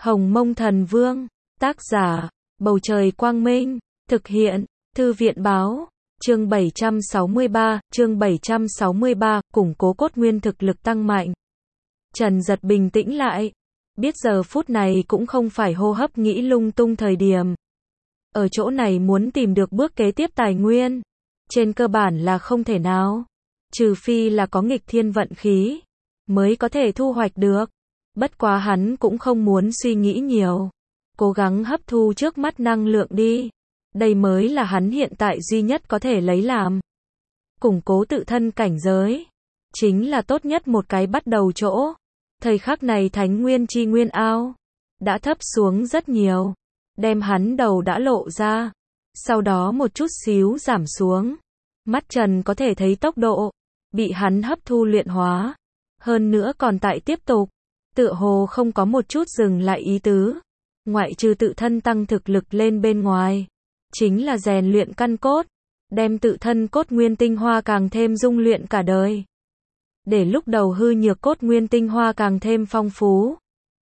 Hồng Mông Thần Vương, tác giả, Bầu Trời Quang Minh, thực hiện, Thư viện Báo, chương 763, củng cố cốt nguyên thực lực tăng mạnh. Trần Giật bình tĩnh lại, biết giờ phút này cũng không phải hô hấp nghĩ lung tung thời điểm. Ở chỗ này muốn tìm được bước kế tiếp tài nguyên, trên cơ bản là không thể nào, trừ phi là có nghịch thiên vận khí, mới có thể thu hoạch được. Bất quá hắn cũng không muốn suy nghĩ nhiều, cố gắng hấp thu trước mắt năng lượng đi. Đây mới là hắn hiện tại duy nhất có thể lấy làm. Củng cố tự thân cảnh giới, chính là tốt nhất một cái bắt đầu chỗ. Thời khắc này Thánh Nguyên Chi Nguyên Ao đã thấp xuống rất nhiều, đem hắn đầu đã lộ ra, sau đó một chút xíu giảm xuống. Mắt Trần có thể thấy tốc độ bị hắn hấp thu luyện hóa, hơn nữa còn tại tiếp tục, tựa hồ không có một chút dừng lại ý tứ. Ngoại trừ tự thân tăng thực lực lên bên ngoài, chính là rèn luyện căn cốt, đem tự thân cốt nguyên tinh hoa càng thêm dung luyện cả đời. Để lúc đầu hư nhược cốt nguyên tinh hoa càng thêm phong phú,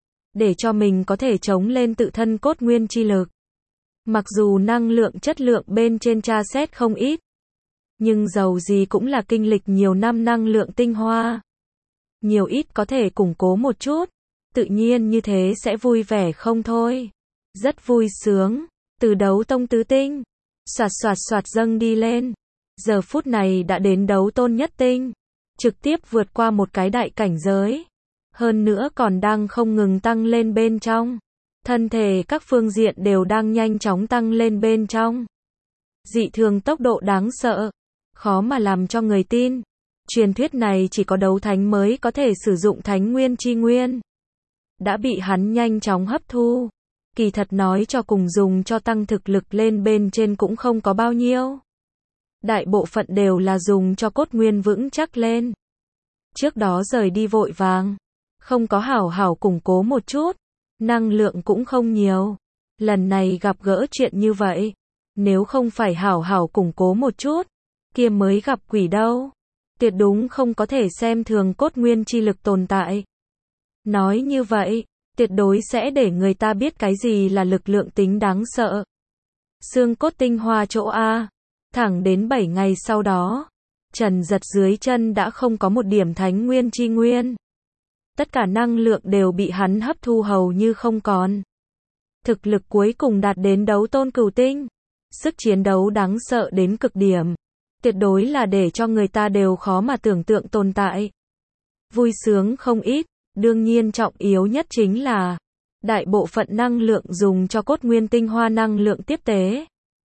để cho mình có thể chống lên tự thân cốt nguyên chi lực. Mặc dù năng lượng chất lượng bên trên tra xét không ít, nhưng dầu gì cũng là kinh lịch nhiều năm năng lượng tinh hoa. Nhiều ít có thể củng cố một chút, tự nhiên như thế sẽ vui vẻ không thôi. Rất vui sướng, từ đấu tông tứ tinh, xoạt xoạt xoạt dâng đi lên. Giờ phút này đã đến đấu tôn nhất tinh, trực tiếp vượt qua một cái đại cảnh giới. Hơn nữa còn đang không ngừng tăng lên bên trong. Thân thể các phương diện đều đang nhanh chóng tăng lên bên trong. Dị thường tốc độ đáng sợ, khó mà làm cho người tin. Truyền thuyết này chỉ có đấu thánh mới có thể sử dụng Thánh Nguyên Chi Nguyên. Đã bị hắn nhanh chóng hấp thu. Kỳ thật nói cho cùng dùng cho tăng thực lực lên bên trên cũng không có bao nhiêu. Đại bộ phận đều là dùng cho cốt nguyên vững chắc lên. Trước đó rời đi vội vàng, không có hảo hảo củng cố một chút, năng lượng cũng không nhiều. Lần này gặp gỡ chuyện như vậy, nếu không phải hảo hảo củng cố một chút, kia mới gặp quỷ đâu. Tuyệt đúng không có thể xem thường cốt nguyên chi lực tồn tại. Nói như vậy, tuyệt đối sẽ để người ta biết cái gì là lực lượng tính đáng sợ. Xương cốt tinh hoa chỗ A, thẳng đến 7 ngày sau đó, Trần Giật dưới chân đã không có một điểm Thánh Nguyên Chi Nguyên. Tất cả năng lượng đều bị hắn hấp thu hầu như không còn. Thực lực cuối cùng đạt đến đấu tôn cửu tinh. Sức chiến đấu đáng sợ đến cực điểm. Tuyệt đối là để cho người ta đều khó mà tưởng tượng tồn tại. Vui sướng không ít, đương nhiên trọng yếu nhất chính là đại bộ phận năng lượng dùng cho cốt nguyên tinh hoa năng lượng tiếp tế.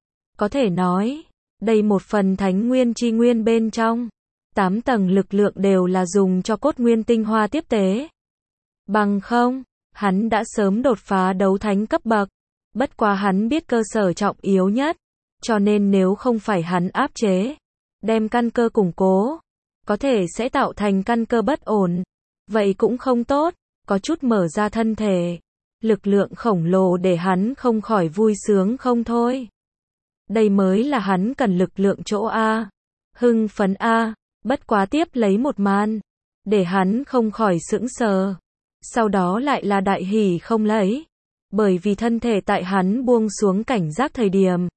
Có thể nói, đây một phần Thánh Nguyên Chi Nguyên bên trong, 8 tầng lực lượng đều là dùng cho cốt nguyên tinh hoa tiếp tế. Bằng không, hắn đã sớm đột phá đấu thánh cấp bậc. Bất quá hắn biết cơ sở trọng yếu nhất, cho nên nếu không phải hắn áp chế, đem căn cơ củng cố, có thể sẽ tạo thành căn cơ bất ổn. Vậy cũng không tốt, có chút mở ra thân thể. Lực lượng khổng lồ để hắn không khỏi vui sướng không thôi. Đây mới là hắn cần lực lượng chỗ A. Hưng phấn A, bất quá tiếp lấy một màn, để hắn không khỏi sững sờ. Sau đó lại là đại hỉ không lấy. Bởi vì thân thể tại hắn buông xuống cảnh giác thời điểm,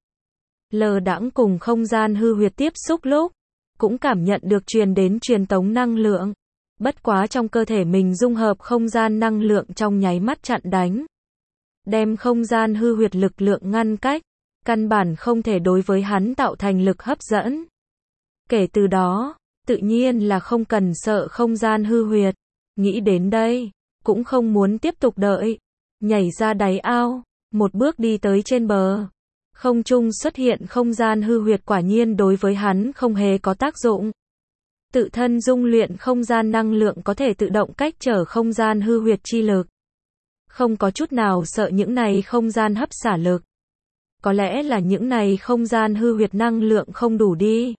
lờ đãng cùng không gian hư huyệt tiếp xúc lúc, cũng cảm nhận được truyền đến truyền tống năng lượng. Bất quá trong cơ thể mình dung hợp không gian năng lượng trong nháy mắt chặn đánh. Đem không gian hư huyệt lực lượng ngăn cách, căn bản không thể đối với hắn tạo thành lực hấp dẫn. Kể từ đó, tự nhiên là không cần sợ không gian hư huyệt. Nghĩ đến đây, cũng không muốn tiếp tục đợi. Nhảy ra đáy ao, một bước đi tới trên bờ. Không trung xuất hiện không gian hư huyệt quả nhiên đối với hắn không hề có tác dụng. Tự thân dung luyện không gian năng lượng có thể tự động cách trở không gian hư huyệt chi lực. Không có chút nào sợ những này không gian hấp xả lực. Có lẽ là những này không gian hư huyệt năng lượng không đủ đi.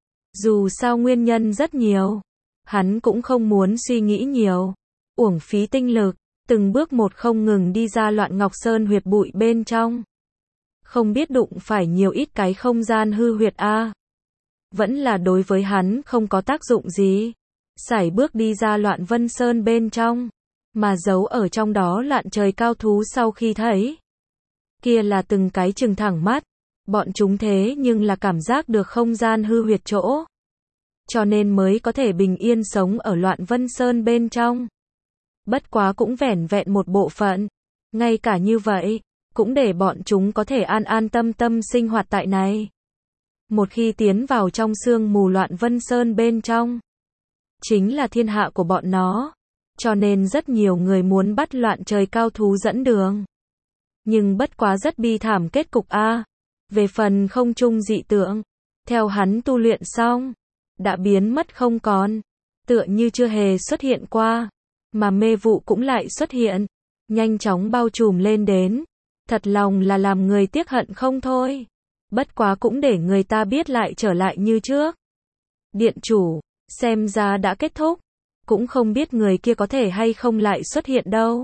Dù sao nguyên nhân rất nhiều, hắn cũng không muốn suy nghĩ nhiều. Uổng phí tinh lực, từng bước một không ngừng đi ra Loạn Ngọc Sơn huyệt bụi bên trong. Không biết đụng phải nhiều ít cái không gian hư huyệt A. Vẫn là đối với hắn không có tác dụng gì. Sải bước đi ra Loạn Vân Sơn bên trong. Mà giấu ở trong đó loạn trời cao thú sau khi thấy, kia là từng cái trừng thẳng mắt, bọn chúng thế nhưng là cảm giác được không gian hư huyệt chỗ, cho nên mới có thể bình yên sống ở Loạn Vân Sơn bên trong. Bất quá cũng vẻn vẹn một bộ phận, ngay cả như vậy, cũng để bọn chúng có thể an an tâm tâm sinh hoạt tại này. Một khi tiến vào trong sương mù Loạn Vân Sơn bên trong, chính là thiên hạ của bọn nó, cho nên rất nhiều người muốn bắt loạn trời cao thú dẫn đường. Nhưng bất quá rất bi thảm kết cục a. Về phần không trung dị tượng, theo hắn tu luyện xong, đã biến mất không còn, tựa như chưa hề xuất hiện qua, mà mê vụ cũng lại xuất hiện, nhanh chóng bao trùm lên đến, thật lòng là làm người tiếc hận không thôi. Bất quá cũng để người ta biết lại trở lại như trước. Điện chủ, xem ra đã kết thúc, cũng không biết người kia có thể hay không lại xuất hiện đâu.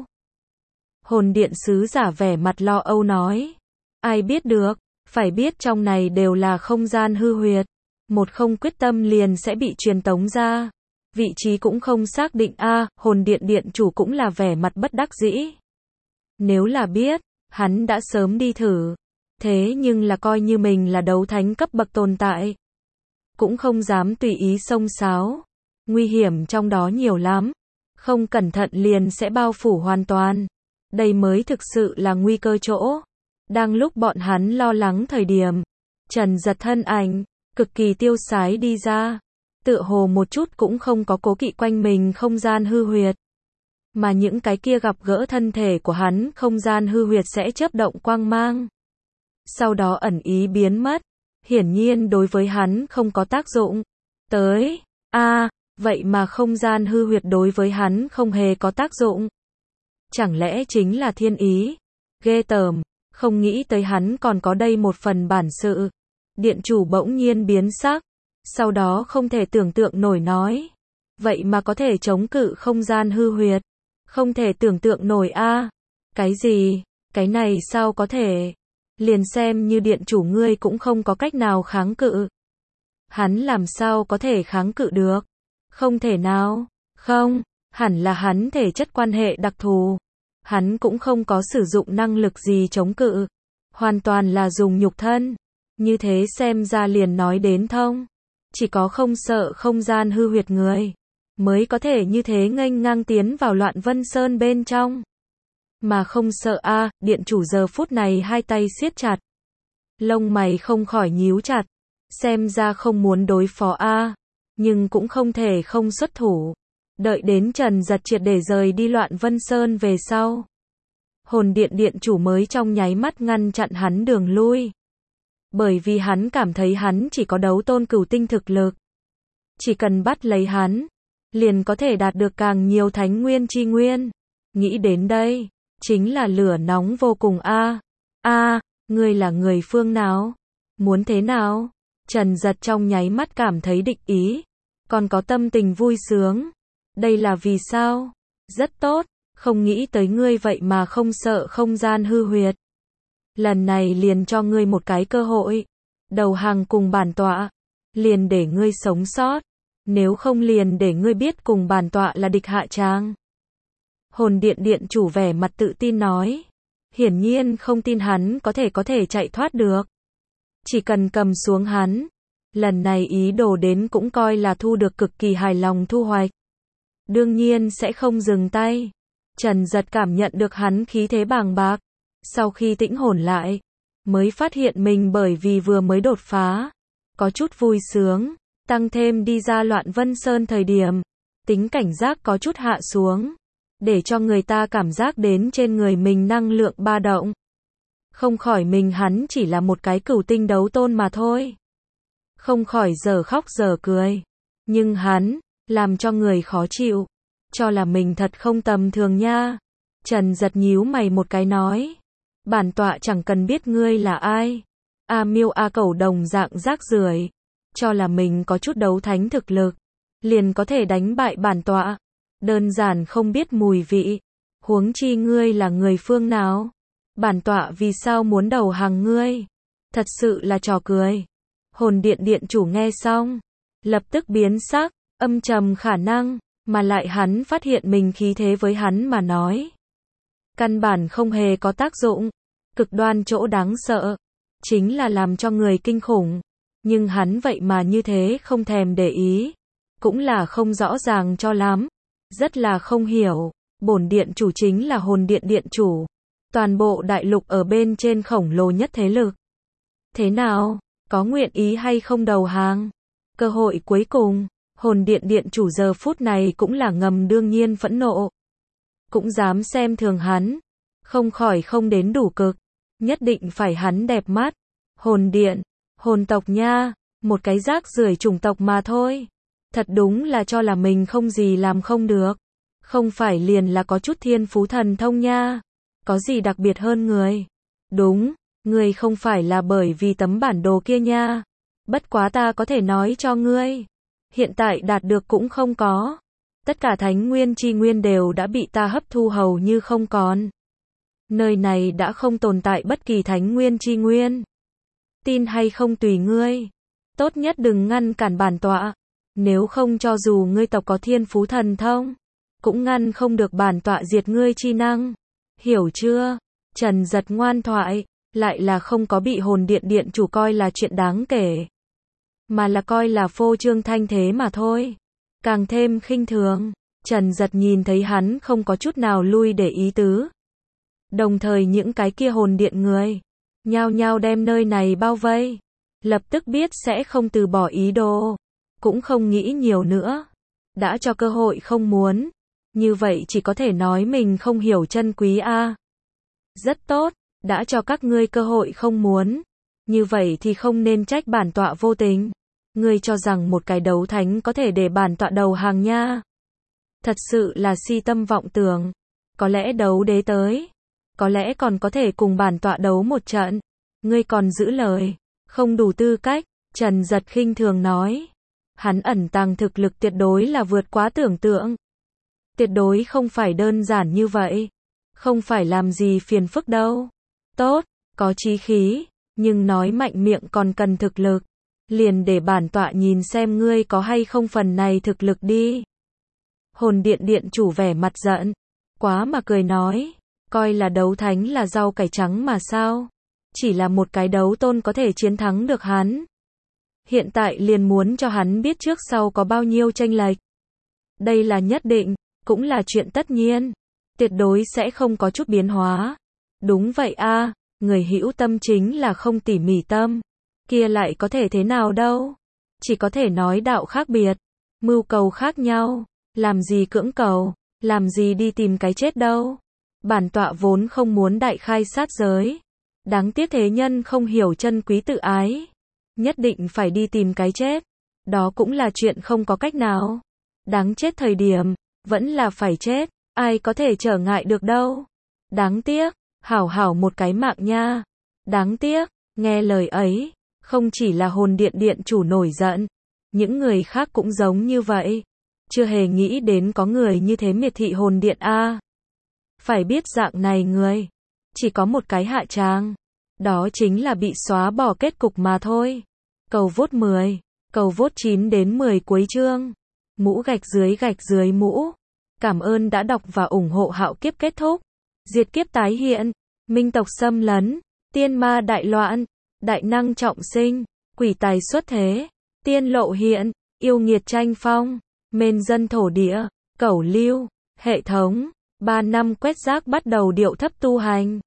Hồn điện sứ giả vẻ mặt lo âu nói, ai biết được, phải biết trong này đều là không gian hư huyệt, một không quyết tâm liền sẽ bị truyền tống ra, vị trí cũng không xác định a. Hồn điện điện chủ cũng là vẻ mặt bất đắc dĩ. Nếu là biết, hắn đã sớm đi thử, thế nhưng là coi như mình là đấu thánh cấp bậc tồn tại, cũng không dám tùy ý xông xáo, nguy hiểm trong đó nhiều lắm, không cẩn thận liền sẽ bao phủ hoàn toàn, đây mới thực sự là nguy cơ chỗ. Đang lúc bọn hắn lo lắng thời điểm, Trần Giật thân ảnh, cực kỳ tiêu sái đi ra, tựa hồ một chút cũng không có cố kỵ quanh mình không gian hư huyệt. Mà những cái kia gặp gỡ thân thể của hắn không gian hư huyệt sẽ chớp động quang mang, sau đó ẩn ý biến mất, hiển nhiên đối với hắn không có tác dụng. Tới, vậy mà không gian hư huyệt đối với hắn không hề có tác dụng. Chẳng lẽ chính là thiên ý? Ghê tởm, không nghĩ tới hắn còn có đây một phần bản sự. Điện chủ bỗng nhiên biến sắc, sau đó không thể tưởng tượng nổi nói, vậy mà có thể chống cự không gian hư huyệt, không thể tưởng tượng nổi a. Cái gì? Cái này sao có thể? Liền xem như điện chủ ngươi cũng không có cách nào kháng cự. Hắn làm sao có thể kháng cự được? Không thể nào. Không, hẳn là hắn thể chất quan hệ đặc thù. Hắn cũng không có sử dụng năng lực gì chống cự, hoàn toàn là dùng nhục thân. Như thế xem ra liền nói đến thông. Chỉ có không sợ không gian hư huyệt người, mới có thể như thế nghênh ngang tiến vào Loạn Vân Sơn bên trong. Mà không sợ a. Điện chủ giờ phút này hai tay siết chặt, lông mày không khỏi nhíu chặt, xem ra không muốn đối phó a, nhưng cũng không thể không xuất thủ. Đợi đến Trần Giật triệt để rời đi Loạn Vân Sơn về sau, hồn điện điện chủ mới trong nháy mắt ngăn chặn hắn đường lui. Bởi vì hắn cảm thấy hắn chỉ có đấu tôn cửu tinh thực lực, chỉ cần bắt lấy hắn, liền có thể đạt được càng nhiều thánh nguyên chi nguyên. Nghĩ đến đây, chính là lửa nóng vô cùng a. Ngươi là người phương nào? Muốn thế nào? Trần Giật trong nháy mắt cảm thấy địch ý, còn có tâm tình vui sướng. Đây là vì sao? Rất tốt, không nghĩ tới ngươi vậy mà không sợ không gian hư huyệt. Lần này liền cho ngươi một cái cơ hội, đầu hàng cùng bản tọa, liền để ngươi sống sót, nếu không liền để ngươi biết cùng bản tọa là địch hạ tràng. Hồn điện điện chủ vẻ mặt tự tin nói, hiển nhiên không tin hắn có thể chạy thoát được. Chỉ cần cầm xuống hắn, lần này ý đồ đến cũng coi là thu được cực kỳ hài lòng thu hoạch. Đương nhiên sẽ không dừng tay. Trần Giật cảm nhận được hắn khí thế bàng bạc, sau khi tĩnh hồn lại, mới phát hiện mình bởi vì vừa mới đột phá, có chút vui sướng, tăng thêm đi ra Loạn Vân Sơn thời điểm, tính cảnh giác có chút hạ xuống, để cho người ta cảm giác đến trên người mình năng lượng ba động. Không khỏi mình hắn chỉ là một cái cửu tinh đấu tôn mà thôi. Không khỏi giờ khóc giờ cười. Nhưng hắn, làm cho người khó chịu, cho là mình thật không tầm thường nha. Trần Giật nhíu mày một cái nói, bản tọa chẳng cần biết ngươi là ai. A Miêu A Cẩu đồng dạng rác rưởi, cho là mình có chút đấu thánh thực lực, liền có thể đánh bại bản tọa. Đơn giản không biết mùi vị. Huống chi ngươi là người phương nào? Bản tọa vì sao muốn đầu hàng ngươi? Thật sự là trò cười. Hồn điện điện chủ nghe xong, lập tức biến sắc, âm trầm khả năng, Mà lại hắn phát hiện mình khí thế với hắn mà nói. Căn bản không hề có tác dụng. Cực đoan chỗ đáng sợ. Chính là làm cho người kinh khủng. Nhưng hắn vậy mà như thế không thèm để ý. Cũng là không rõ ràng cho lắm. Rất là không hiểu. Bổn điện chủ chính là hồn điện điện chủ. Toàn bộ đại lục ở bên trên khổng lồ nhất thế lực. Thế nào? Có nguyện ý hay không đầu hàng? Cơ hội cuối cùng. Hồn điện điện chủ giờ phút này cũng là ngầm đương nhiên phẫn nộ. Cũng dám xem thường hắn. Không khỏi không đến đủ cực. Nhất định phải hắn đẹp mắt. Hồn điện, hồn tộc nha. Một cái rác rưởi chủng tộc mà thôi. Thật đúng là cho là mình không gì làm không được. Không phải liền là có chút thiên phú thần thông nha. Có gì đặc biệt hơn người? Đúng, người không phải là bởi vì tấm bản đồ kia nha. Bất quá ta có thể nói cho ngươi. Hiện tại đạt được cũng không có. Tất cả thánh nguyên chi nguyên đều đã bị ta hấp thu hầu như không còn. Nơi này đã không tồn tại bất kỳ thánh nguyên chi nguyên. Tin hay không tùy ngươi. Tốt nhất đừng ngăn cản bản tọa. Nếu không cho dù ngươi tộc có thiên phú thần thông, cũng ngăn không được bản tọa diệt ngươi chi năng. Hiểu chưa? Trần Giật ngoan thoại, lại là không có bị hồn điện điện chủ coi là chuyện đáng kể. Mà là coi là phô trương thanh thế mà thôi. Càng thêm khinh thường. Trần Giật nhìn thấy hắn không có chút nào lui để ý tứ. Đồng thời những cái kia hồn điện người nhao nhao đem nơi này bao vây. Lập tức biết sẽ không từ bỏ ý đồ. Cũng không nghĩ nhiều nữa. Đã cho cơ hội không muốn. Như vậy chỉ có thể nói mình không hiểu chân quý a. Rất tốt, đã cho các ngươi cơ hội không muốn. Như vậy thì không nên trách bản tọa vô tình. Ngươi cho rằng một cái đấu thánh có thể để bản tọa đầu hàng nha. Thật sự là si tâm vọng tưởng. Có lẽ đấu đế tới. Có lẽ còn có thể cùng bản tọa đấu một trận. Ngươi còn giữ lời. Không đủ tư cách. Trần Giật khinh thường nói. Hắn ẩn tàng thực lực tuyệt đối là vượt quá tưởng tượng. Tuyệt đối không phải đơn giản như vậy. Không phải làm gì phiền phức đâu. Tốt, có chí khí. Nhưng nói mạnh miệng còn cần thực lực. Liền để bản tọa nhìn xem ngươi có hay không phần này thực lực đi. Hồn điện điện chủ vẻ mặt giận. Quá mà cười nói. Coi là đấu thánh là rau cải trắng mà sao. Chỉ là một cái đấu tôn có thể chiến thắng được hắn. Hiện tại liền muốn cho hắn biết trước sau có bao nhiêu chênh lệch. Đây là nhất định, cũng là chuyện tất nhiên. Tuyệt đối sẽ không có chút biến hóa. Đúng vậy a, người hữu tâm chính là không tỉ mỉ tâm. Kia lại có thể thế nào đâu. Chỉ có thể nói đạo khác biệt. Mưu cầu khác nhau. Làm gì cưỡng cầu. Làm gì đi tìm cái chết đâu. Bản tọa vốn không muốn đại khai sát giới. Đáng tiếc thế nhân không hiểu chân quý tự ái. Nhất định phải đi tìm cái chết. Đó cũng là chuyện không có cách nào. Đáng chết thời điểm. Vẫn là phải chết. Ai có thể trở ngại được đâu. Đáng tiếc. Hảo hảo một cái mạng nha. Đáng tiếc. Nghe lời ấy. Không chỉ là hồn điện điện chủ nổi giận. Những người khác cũng giống như vậy. Chưa hề nghĩ đến có người như thế miệt thị hồn điện a. Phải biết dạng này người. Chỉ có một cái hạ tràng. Đó chính là bị xóa bỏ kết cục mà thôi. Cầu vote 10. Cầu vote 9 đến 10 cuối chương. Mũ gạch dưới mũ. Cảm ơn đã đọc và ủng hộ Hạo Kiếp kết thúc. Diệt kiếp tái hiện. Minh tộc xâm lấn. Tiên ma đại loạn. Đại năng trọng sinh. Quỷ tài xuất thế. Tiên lộ hiện. Yêu nghiệt tranh phong. Mên dân thổ địa. Cẩu lưu. Hệ thống. 3 năm quét rác bắt đầu điệu thấp tu hành.